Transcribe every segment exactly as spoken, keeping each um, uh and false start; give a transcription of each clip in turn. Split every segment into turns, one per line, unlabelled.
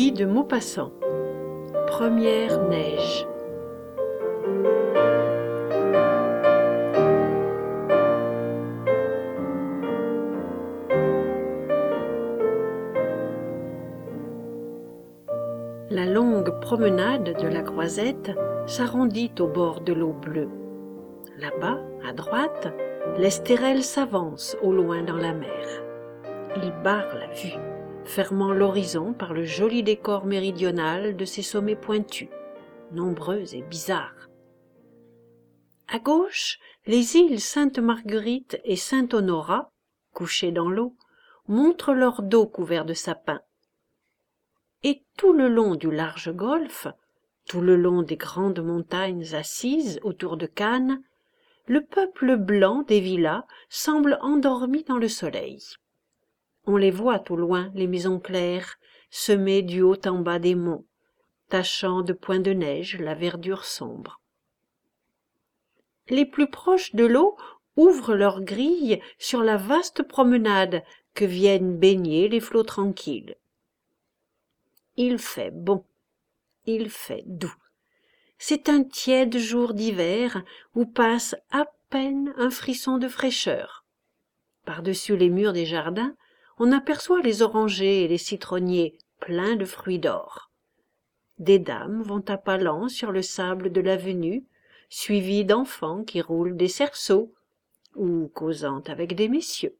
Guy de Maupassant. Première neige. La longue promenade de la Croisette s'arrondit au bord de l'eau bleue. Là-bas, à droite, l'Estérel s'avance au loin dans la mer. Il barre la vue, fermant l'horizon par le joli décor méridional de ses sommets pointus, nombreux et bizarres. À gauche, les îles Sainte-Marguerite et Sainte-Honorat, couchées dans l'eau, montrent leur dos couvert de sapins. Et tout le long du large golfe, tout le long des grandes montagnes assises autour de Cannes, le peuple blanc des villas semble endormi dans le soleil. On les voit au loin, les maisons claires, semées du haut en bas des monts, tachant de points de neige la verdure sombre. Les plus proches de l'eau ouvrent leurs grilles sur la vaste promenade que viennent baigner les flots tranquilles. Il fait bon, il fait doux. C'est un tiède jour d'hiver où passe à peine un frisson de fraîcheur. Par-dessus les murs des jardins, on aperçoit les orangers et les citronniers pleins de fruits d'or. Des dames vont à pas lents sur le sable de l'avenue, suivies d'enfants qui roulent des cerceaux ou causant avec des messieurs.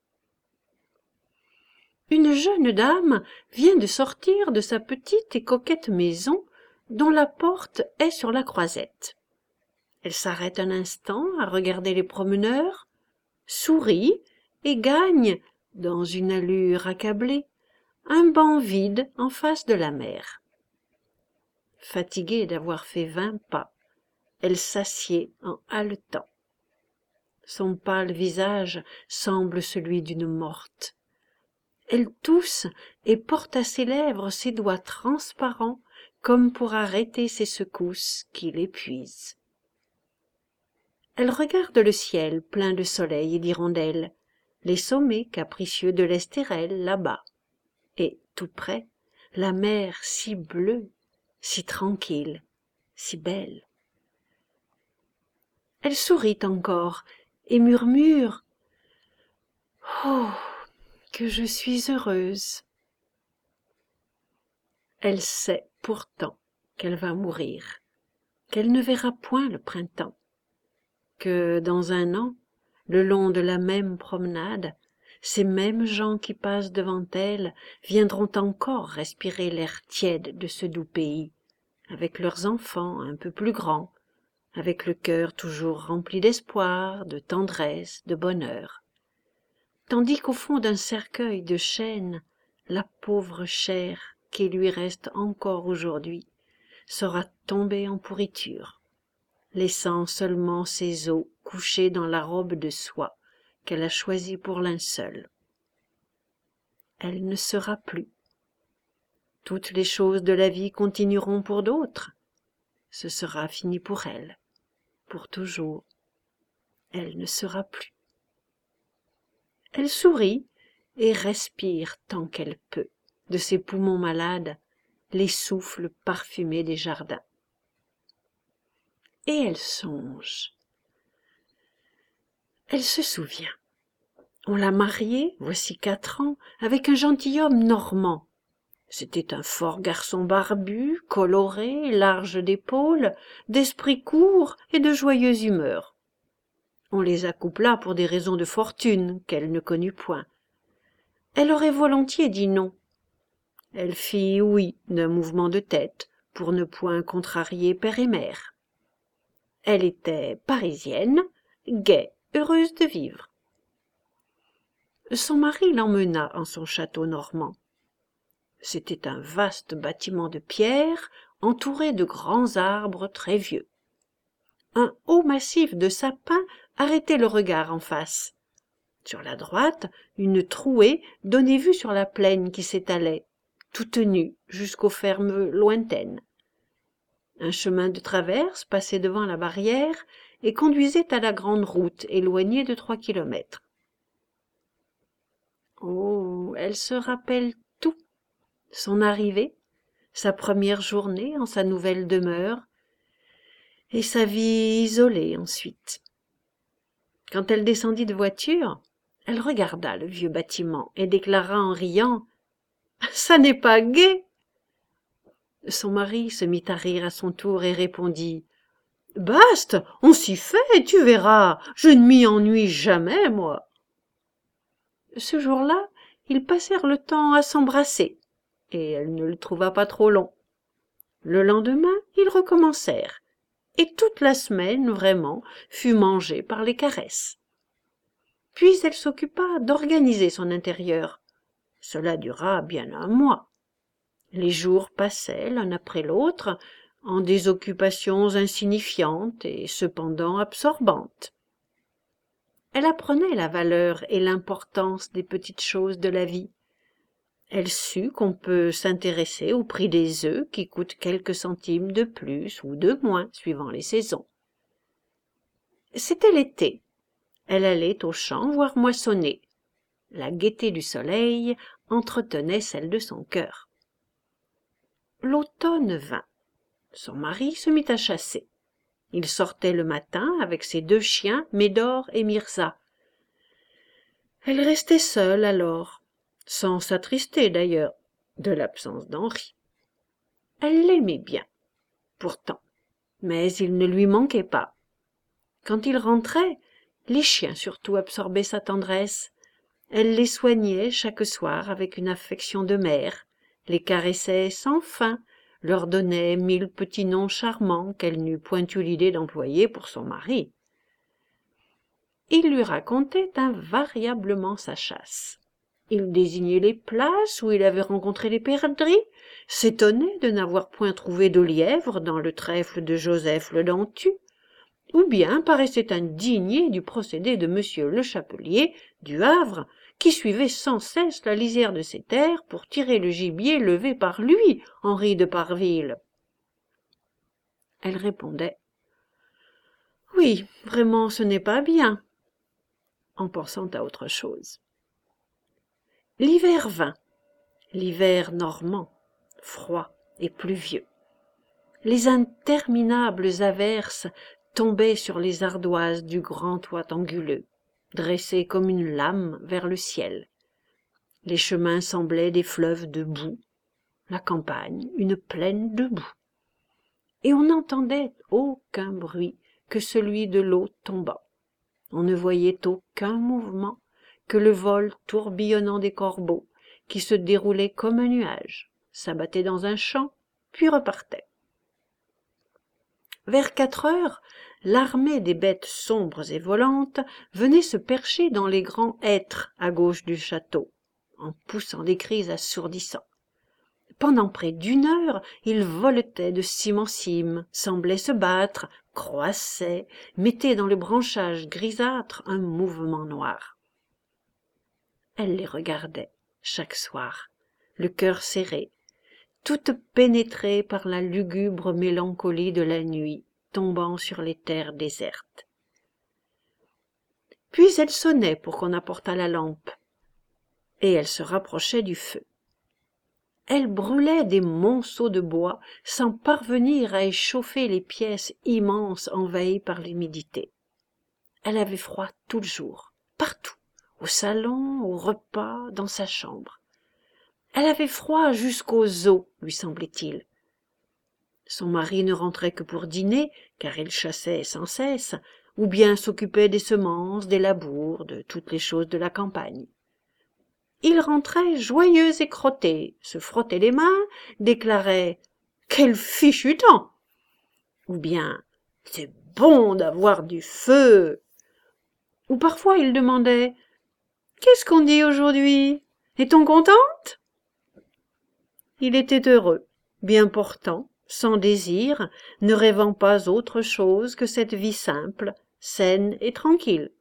Une jeune dame vient de sortir de sa petite et coquette maison dont la porte est sur la Croisette. Elle s'arrête un instant à regarder les promeneurs, sourit et gagne, dans une allure accablée, un banc vide en face de la mer. Fatiguée d'avoir fait vingt pas, elle s'assied en haletant. Son pâle visage semble celui d'une morte. Elle tousse et porte à ses lèvres ses doigts transparents comme pour arrêter ces secousses qui l'épuisent. Elle regarde le ciel plein de soleil et d'hirondelles, les sommets capricieux de l'Estérel là-bas, et tout près, la mer si bleue, si tranquille, si belle. Elle sourit encore et murmure « Oh, que je suis heureuse !» Elle sait pourtant qu'elle va mourir, qu'elle ne verra point le printemps, que dans un an, le long de la même promenade, ces mêmes gens qui passent devant elle viendront encore respirer l'air tiède de ce doux pays, avec leurs enfants un peu plus grands, avec le cœur toujours rempli d'espoir, de tendresse, de bonheur. Tandis qu'au fond d'un cercueil de chêne, la pauvre chair qui lui reste encore aujourd'hui sera tombée en pourriture, laissant seulement ses os couchés dans la robe de soie qu'elle a choisie pour linceul. Elle ne sera plus. Toutes les choses de la vie continueront pour d'autres. Ce sera fini pour elle, pour toujours. Elle ne sera plus. Elle sourit et respire tant qu'elle peut de ses poumons malades les souffles parfumés des jardins. Et elle songe. Elle se souvient. On l'a mariée, voici quatre ans, avec un gentilhomme normand. C'était un fort garçon barbu, coloré, large d'épaules, d'esprit court et de joyeuse humeur. On les accoupla pour des raisons de fortune qu'elle ne connut point. Elle aurait volontiers dit non. Elle fit oui d'un mouvement de tête pour ne point contrarier père et mère. Elle était parisienne, gaie, heureuse de vivre. Son mari l'emmena en son château normand. C'était un vaste bâtiment de pierre entouré de grands arbres très vieux. Un haut massif de sapins arrêtait le regard en face. Sur la droite, une trouée donnait vue sur la plaine qui s'étalait, toute nue jusqu'aux fermes lointaines. Un chemin de traverse passait devant la barrière et conduisait à la grande route éloignée de trois kilomètres. Oh, elle se rappelle tout, son arrivée, sa première journée en sa nouvelle demeure, et sa vie isolée ensuite. Quand elle descendit de voiture, elle regarda le vieux bâtiment et déclara en riant « Ça n'est pas gai !» Son mari se mit à rire à son tour et répondit « Bast, on s'y fait, tu verras, je ne m'y ennuie jamais, moi !» Ce jour-là, ils passèrent le temps à s'embrasser, et elle ne le trouva pas trop long. Le lendemain, ils recommencèrent, et toute la semaine, vraiment, fut mangée par les caresses. Puis elle s'occupa d'organiser son intérieur. Cela dura bien un mois. Les jours passaient l'un après l'autre, en des occupations insignifiantes et cependant absorbantes. Elle apprenait la valeur et l'importance des petites choses de la vie. Elle sut qu'on peut s'intéresser au prix des œufs qui coûtent quelques centimes de plus ou de moins suivant les saisons. C'était l'été. Elle allait au champ voir moissonner. La gaieté du soleil entretenait celle de son cœur. L'automne vint. Son mari se mit à chasser. Il sortait le matin avec ses deux chiens, Médor et Myrza. Elle restait seule alors, sans s'attrister d'ailleurs de l'absence d'Henri. Elle l'aimait bien, pourtant, mais il ne lui manquait pas. Quand il rentrait, les chiens surtout absorbaient sa tendresse. Elle les soignait chaque soir avec une affection de mère, les caressait sans fin, leur donnait mille petits noms charmants qu'elle n'eût point eu l'idée d'employer pour son mari. Il lui racontait invariablement sa chasse. Il désignait les places où il avait rencontré les perdrix, s'étonnait de n'avoir point trouvé de lièvre dans le trèfle de Joseph le Dentu, ou bien paraissait indigné du procédé de monsieur le chapelier du Havre, qui suivait sans cesse la lisière de ses terres pour tirer le gibier levé par lui, Henri de Parville. Elle répondait « Oui, vraiment ce n'est pas bien », en pensant à autre chose. L'hiver vint, l'hiver normand, froid et pluvieux. Les interminables averses tombaient sur les ardoises du grand toit anguleux, dressé comme une lame vers le ciel. Les chemins semblaient des fleuves de boue, la campagne une plaine de boue. Et on n'entendait aucun bruit que celui de l'eau tombant. On ne voyait aucun mouvement que le vol tourbillonnant des corbeaux, qui se déroulait comme un nuage, s'abattait dans un champ, puis repartait. Vers quatre heures, l'armée des bêtes sombres et volantes venait se percher dans les grands hêtres à gauche du château, en poussant des cris assourdissants. Pendant près d'une heure, ils voletaient de cime en cime, semblaient se battre, croissaient, mettaient dans le branchage grisâtre un mouvement noir. Elle les regardait chaque soir, le cœur serré, toute pénétrée par la lugubre mélancolie de la nuit tombant sur les terres désertes. Puis elle sonnait pour qu'on apportât la lampe, et elle se rapprochait du feu. Elle brûlait des monceaux de bois sans parvenir à échauffer les pièces immenses envahies par l'humidité. Elle avait froid tout le jour, partout, au salon, au repas, dans sa chambre. Elle avait froid jusqu'aux os, lui semblait-il. Son mari ne rentrait que pour dîner, car il chassait sans cesse, ou bien s'occupait des semences, des labours, de toutes les choses de la campagne. Il rentrait joyeux et crotté, se frottait les mains, déclarait « Quel fichu temps !» ou bien « C'est bon d'avoir du feu !» Ou parfois il demandait « Qu'est-ce qu'on dit aujourd'hui ? Est-on contente ?» Il était heureux, bien portant, sans désir, ne rêvant pas autre chose que cette vie simple, saine et tranquille.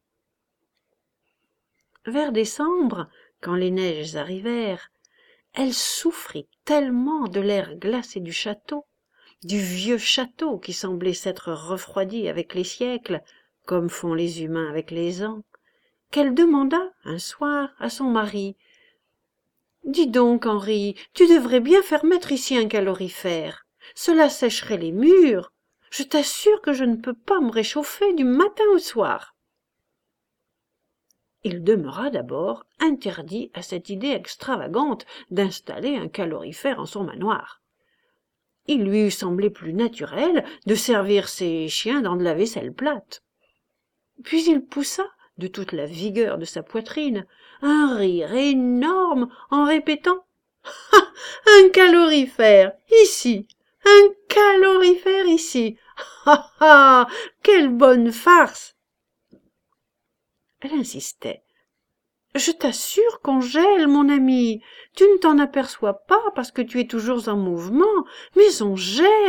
Vers décembre, quand les neiges arrivèrent, elle souffrit tellement de l'air glacé du château, du vieux château qui semblait s'être refroidi avec les siècles, comme font les humains avec les ans, qu'elle demanda un soir à son mari Dis donc, Henri, tu devrais bien faire mettre ici un calorifère. Cela sécherait les murs. Je t'assure que je ne peux pas me réchauffer du matin au soir. Il demeura d'abord interdit à cette idée extravagante d'installer un calorifère en son manoir. Il lui eût semblé plus naturel de servir ses chiens dans de la vaisselle plate. Puis il poussa, de toute la vigueur de sa poitrine, un rire énorme en répétant « Ah, un calorifère, ici, un calorifère ici, ah ah, quelle bonne farce !» Elle insistait. « Je t'assure qu'on gèle, mon ami. Tu ne t'en aperçois pas parce que tu es toujours en mouvement, mais on gèle. »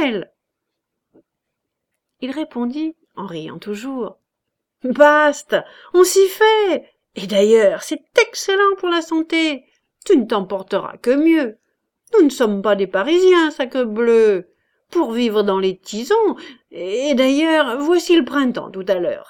Il répondit, en riant toujours. « Bast, on s'y fait. Et d'ailleurs, c'est excellent pour la santé. Tu ne t'en porteras que mieux. Nous ne sommes pas des Parisiens, sacrebleu, pour vivre dans les tisons. Et d'ailleurs, voici le printemps tout à l'heure. »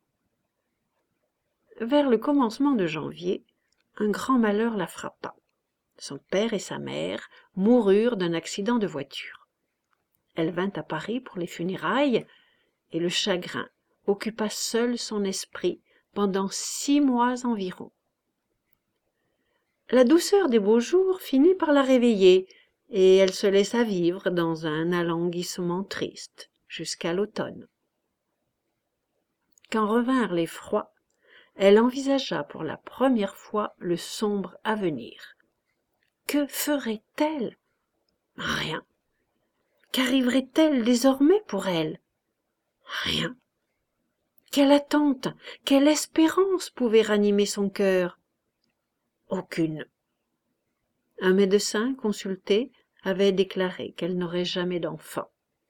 Vers le commencement de janvier, un grand malheur la frappa. Son père et sa mère moururent d'un accident de voiture. Elle vint à Paris pour les funérailles, et le chagrin occupa seul son esprit pendant six mois environ. La douceur des beaux jours finit par la réveiller, et elle se laissa vivre dans un alanguissement triste jusqu'à l'automne. Quand revinrent les froids, elle envisagea pour la première fois le sombre avenir. Que ferait-elle? Rien. Qu'arriverait-elle désormais pour elle? Rien. Quelle attente, quelle espérance pouvait ranimer son cœur? Aucune. Un médecin consulté avait déclaré qu'elle n'aurait jamais d'enfant.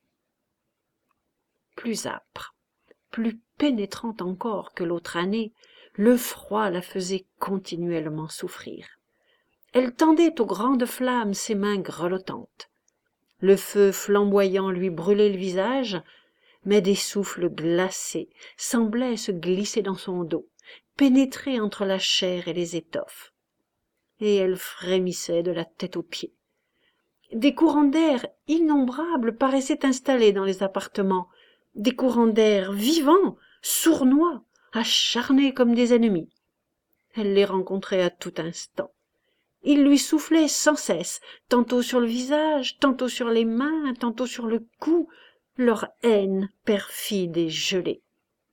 Plus âpre, plus pénétrante encore que l'autre année, le froid la faisait continuellement souffrir. Elle tendait aux grandes flammes ses mains grelottantes. Le feu flamboyant lui brûlait le visage, mais des souffles glacés semblaient se glisser dans son dos, pénétrer entre la chair et les étoffes. Et elle frémissait de la tête aux pieds. Des courants d'air innombrables paraissaient installés dans les appartements, des courants d'air vivants, sournois, acharnés comme des ennemis. Elle les rencontrait à tout instant. Ils lui soufflaient sans cesse, tantôt sur le visage, tantôt sur les mains, tantôt sur le cou, leur haine perfide et gelée.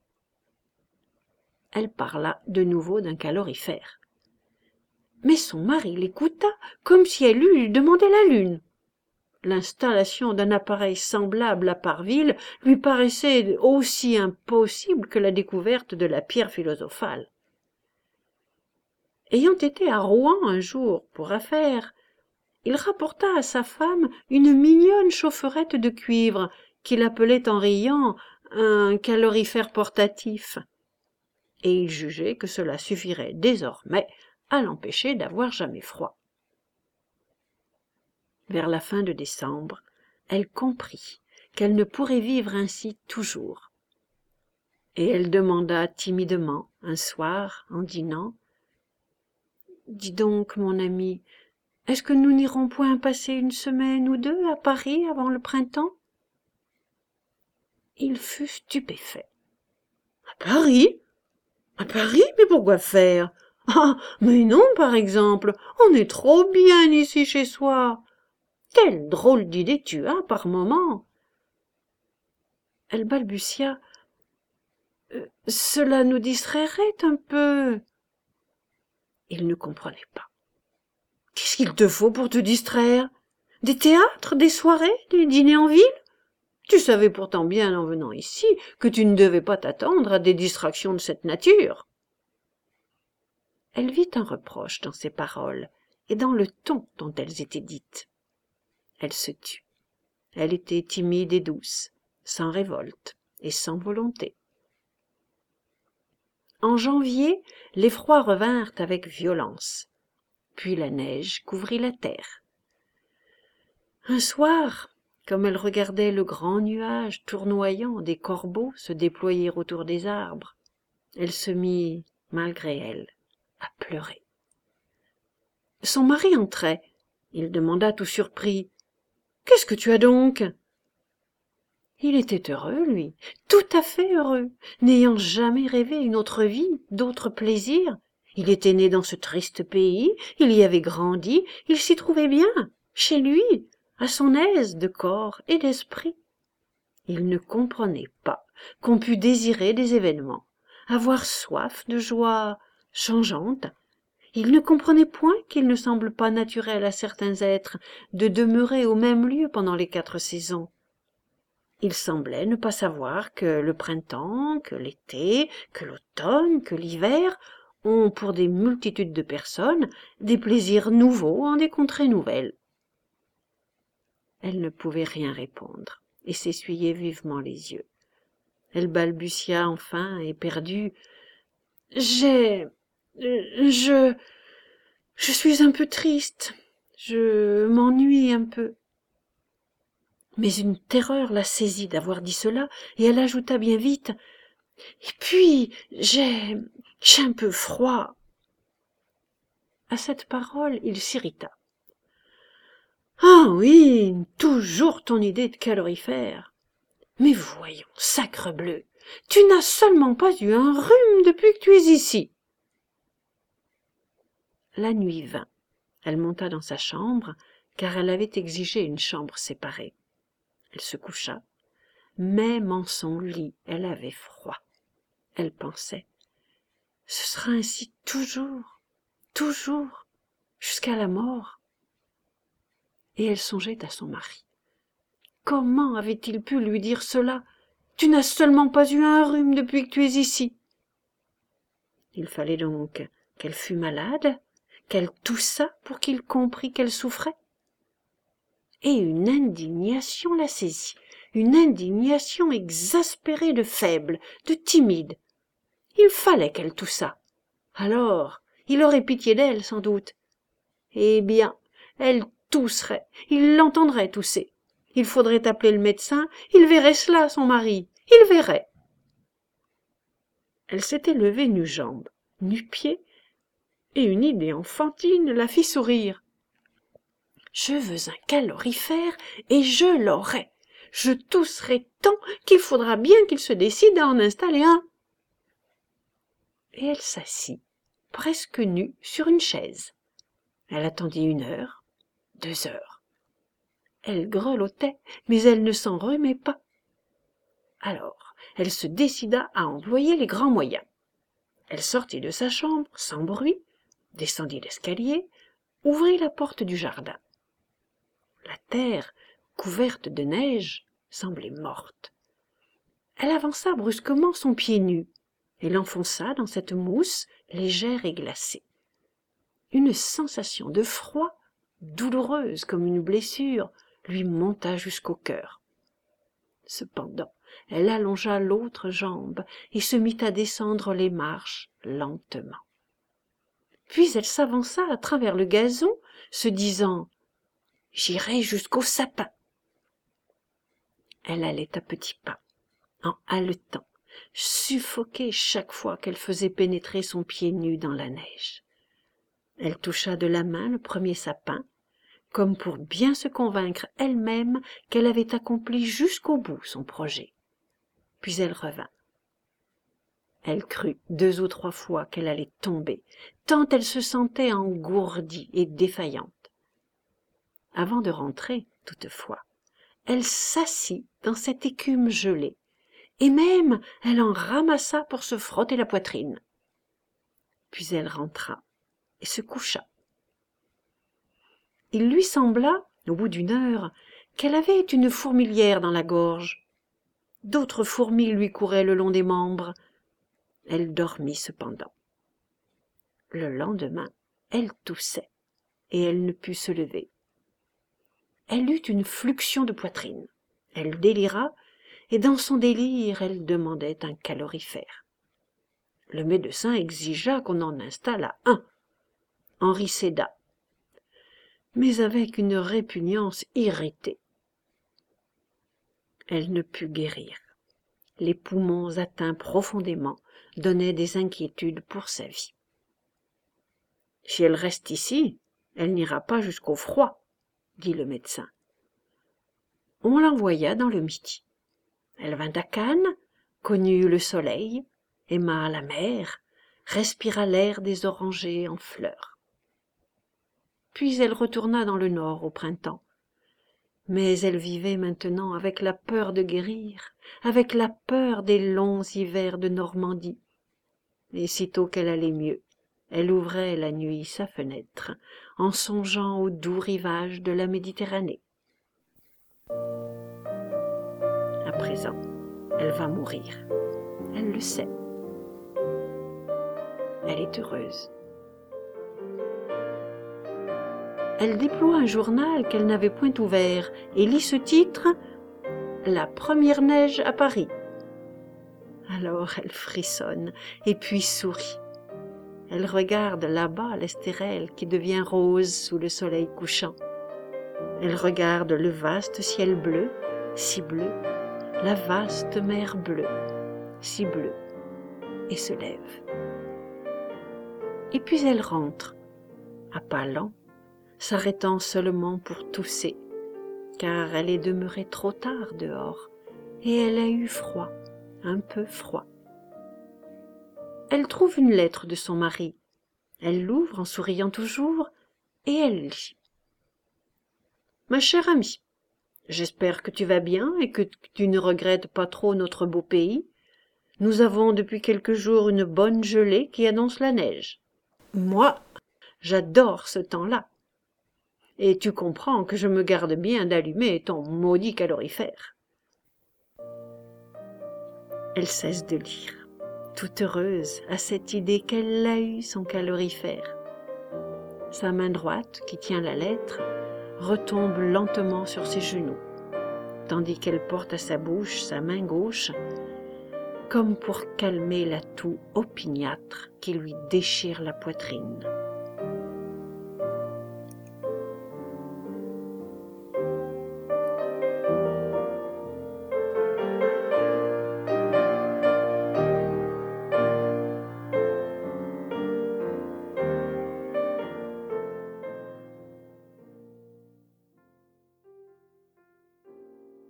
Elle parla de nouveau d'un calorifère. Mais son mari l'écouta comme si elle eût lui demandé la lune. L'installation d'un appareil semblable à Parville lui paraissait aussi impossible que la découverte de la pierre philosophale. Ayant été à Rouen un jour pour affaires, il rapporta à sa femme une mignonne chaufferette de cuivre qu'il appelait en riant un calorifère portatif, et il jugeait que cela suffirait désormais à l'empêcher d'avoir jamais froid. Vers la fin de décembre, elle comprit qu'elle ne pourrait vivre ainsi toujours, et elle demanda timidement un soir en dînant: « Dis donc, mon ami, est-ce que nous n'irons point passer une semaine ou deux à Paris avant le printemps ?» Il fut stupéfait. « À Paris? À Paris? Mais pourquoi faire? Ah, mais non, par exemple, on est trop bien ici chez soi. Quelle drôle d'idée tu as par moment. » Elle balbutia: euh, « Cela nous distrairait un peu. » Il ne comprenait pas. « Qu'est-ce qu'il te faut pour te distraire? Des théâtres, des soirées, des dîners en ville? Tu savais pourtant bien en venant ici que tu ne devais pas t'attendre à des distractions de cette nature. » Elle vit un reproche dans ses paroles et dans le ton dont elles étaient dites. Elle se tut. Elle était timide et douce, sans révolte et sans volonté. En janvier, les froids revinrent avec violence. Puis la neige couvrit la terre. Un soir, comme elle regardait le grand nuage tournoyant des corbeaux se déployer autour des arbres, elle se mit, malgré elle, à pleurer. son mari entrait. Il demanda tout surpris. « Qu'est-ce que tu as donc ?» Il était heureux, lui, tout à fait heureux, n'ayant jamais rêvé une autre vie, d'autres plaisirs. Il était né dans ce triste pays, il y avait grandi, il s'y trouvait bien, chez lui, à son aise de corps et d'esprit. Il ne comprenait pas qu'on pût désirer des événements, avoir soif de joie changeante. Il ne comprenait point qu'il ne semble pas naturel à certains êtres de demeurer au même lieu pendant les quatre saisons. Il semblait ne pas savoir que le printemps, que l'été, que l'automne, que l'hiver ont pour des multitudes de personnes des plaisirs nouveaux en des contrées nouvelles. Elle ne pouvait rien répondre et s'essuyait vivement les yeux. Elle balbutia enfin, éperdue. « J'ai... je... je suis un peu triste. Je m'ennuie un peu. » Mais une terreur la saisit d'avoir dit cela, et elle ajouta bien vite. « Et puis, j'ai... j'ai un peu froid. » À cette parole, il s'irrita. « Ah oui, toujours ton idée de calorifère. Mais voyons, sacrebleu, tu n'as seulement pas eu un rhume depuis que tu es ici. » La nuit vint. Elle monta dans sa chambre, car elle avait exigé une chambre séparée. Elle se coucha. Même en son lit, elle avait froid. Elle pensait, « Ce sera ainsi toujours, toujours, jusqu'à la mort. » Et elle songeait à son mari. Comment avait-il pu lui dire cela? Tu n'as seulement pas eu un rhume depuis que tu es ici. Il fallait donc qu'elle fût malade, qu'elle toussât pour qu'il comprît qu'elle souffrait. Et une indignation la saisit, une indignation exaspérée de faible, de timide. Il fallait qu'elle toussât. Alors, il aurait pitié d'elle, sans doute. Eh bien, elle tousserait, il l'entendrait tousser. Il faudrait appeler le médecin, il verrait cela, son mari, il verrait. Elle s'était levée nu-jambe, nu-pied, et une idée enfantine la fit sourire. « Je veux un calorifère, et je l'aurai. Je tousserai tant qu'il faudra bien qu'il se décide à en installer un. » Et elle s'assit, presque nue, sur une chaise. Elle attendit une heure, deux heures. Elle grelottait, mais elle ne s'enrhumait pas. Alors, elle se décida à employer les grands moyens. Elle sortit de sa chambre, sans bruit, descendit l'escalier, ouvrit la porte du jardin. La terre, couverte de neige, semblait morte. Elle avança brusquement son pied nu et l'enfonça dans cette mousse légère et glacée. Une sensation de froid, douloureuse comme une blessure, lui monta jusqu'au cœur. Cependant, elle allongea l'autre jambe et se mit à descendre les marches lentement. Puis elle s'avança à travers le gazon, se disant « J'irai jusqu'au sapin. » Elle allait à petits pas, en haletant, suffoquée chaque fois qu'elle faisait pénétrer son pied nu dans la neige. Elle toucha de la main le premier sapin, comme pour bien se convaincre elle-même qu'elle avait accompli jusqu'au bout son projet. Puis elle revint. Elle crut deux ou trois fois qu'elle allait tomber, tant elle se sentait engourdie et défaillante. Avant de rentrer, toutefois, elle s'assit dans cette écume gelée, et même elle en ramassa pour se frotter la poitrine. Puis elle rentra et se coucha. Il lui sembla, au bout d'une heure, qu'elle avait une fourmilière dans la gorge. D'autres fourmis lui couraient le long des membres. Elle dormit cependant. Le lendemain, elle toussait, et elle ne put se lever. Elle eut une fluxion de poitrine. Elle délira, et dans son délire, elle demandait un calorifère. Le médecin exigea qu'on en installât un. Henri céda, mais avec une répugnance irritée. Elle ne put guérir. Les poumons atteints profondément donnaient des inquiétudes pour sa vie. Si elle reste ici, Elle n'ira pas jusqu'au froid, dit le médecin. On l'envoya dans le midi. Elle vint à Cannes, connut le soleil, aima la mer, respira l'air des orangers en fleurs. Puis elle retourna dans le nord au printemps. Mais elle vivait maintenant avec la peur de guérir, avec la peur des longs hivers de Normandie. Et sitôt qu'elle allait mieux, elle ouvrait la nuit sa fenêtre, en songeant aux doux rivages de la Méditerranée. À présent, elle va mourir. Elle le sait. Elle est heureuse. Elle déploie un journal qu'elle n'avait point ouvert et lit ce titre « La première neige à Paris ». Alors elle frissonne et puis sourit. Elle regarde là-bas l'Estérel qui devient rose sous le soleil couchant. Elle regarde le vaste ciel bleu, si bleu, la vaste mer bleue, si bleue, et se lève. Et puis elle rentre, à pas lents, s'arrêtant seulement pour tousser, car elle est demeurée trop tard dehors, et elle a eu froid, un peu froid. Elle trouve une lettre de son mari. Elle l'ouvre en souriant toujours, et elle lit. « Ma chère amie, j'espère que tu vas bien et que tu ne regrettes pas trop notre beau pays. Nous avons depuis quelques jours une bonne gelée qui annonce la neige. Moi, j'adore ce temps-là. Et tu comprends que je me garde bien d'allumer ton maudit calorifère. » Elle cesse de lire, toute heureuse à cette idée qu'elle a eu son calorifère. Sa main droite, qui tient la lettre, retombe lentement sur ses genoux, tandis qu'elle porte à sa bouche sa main gauche, comme pour calmer la toux opiniâtre qui lui déchire la poitrine.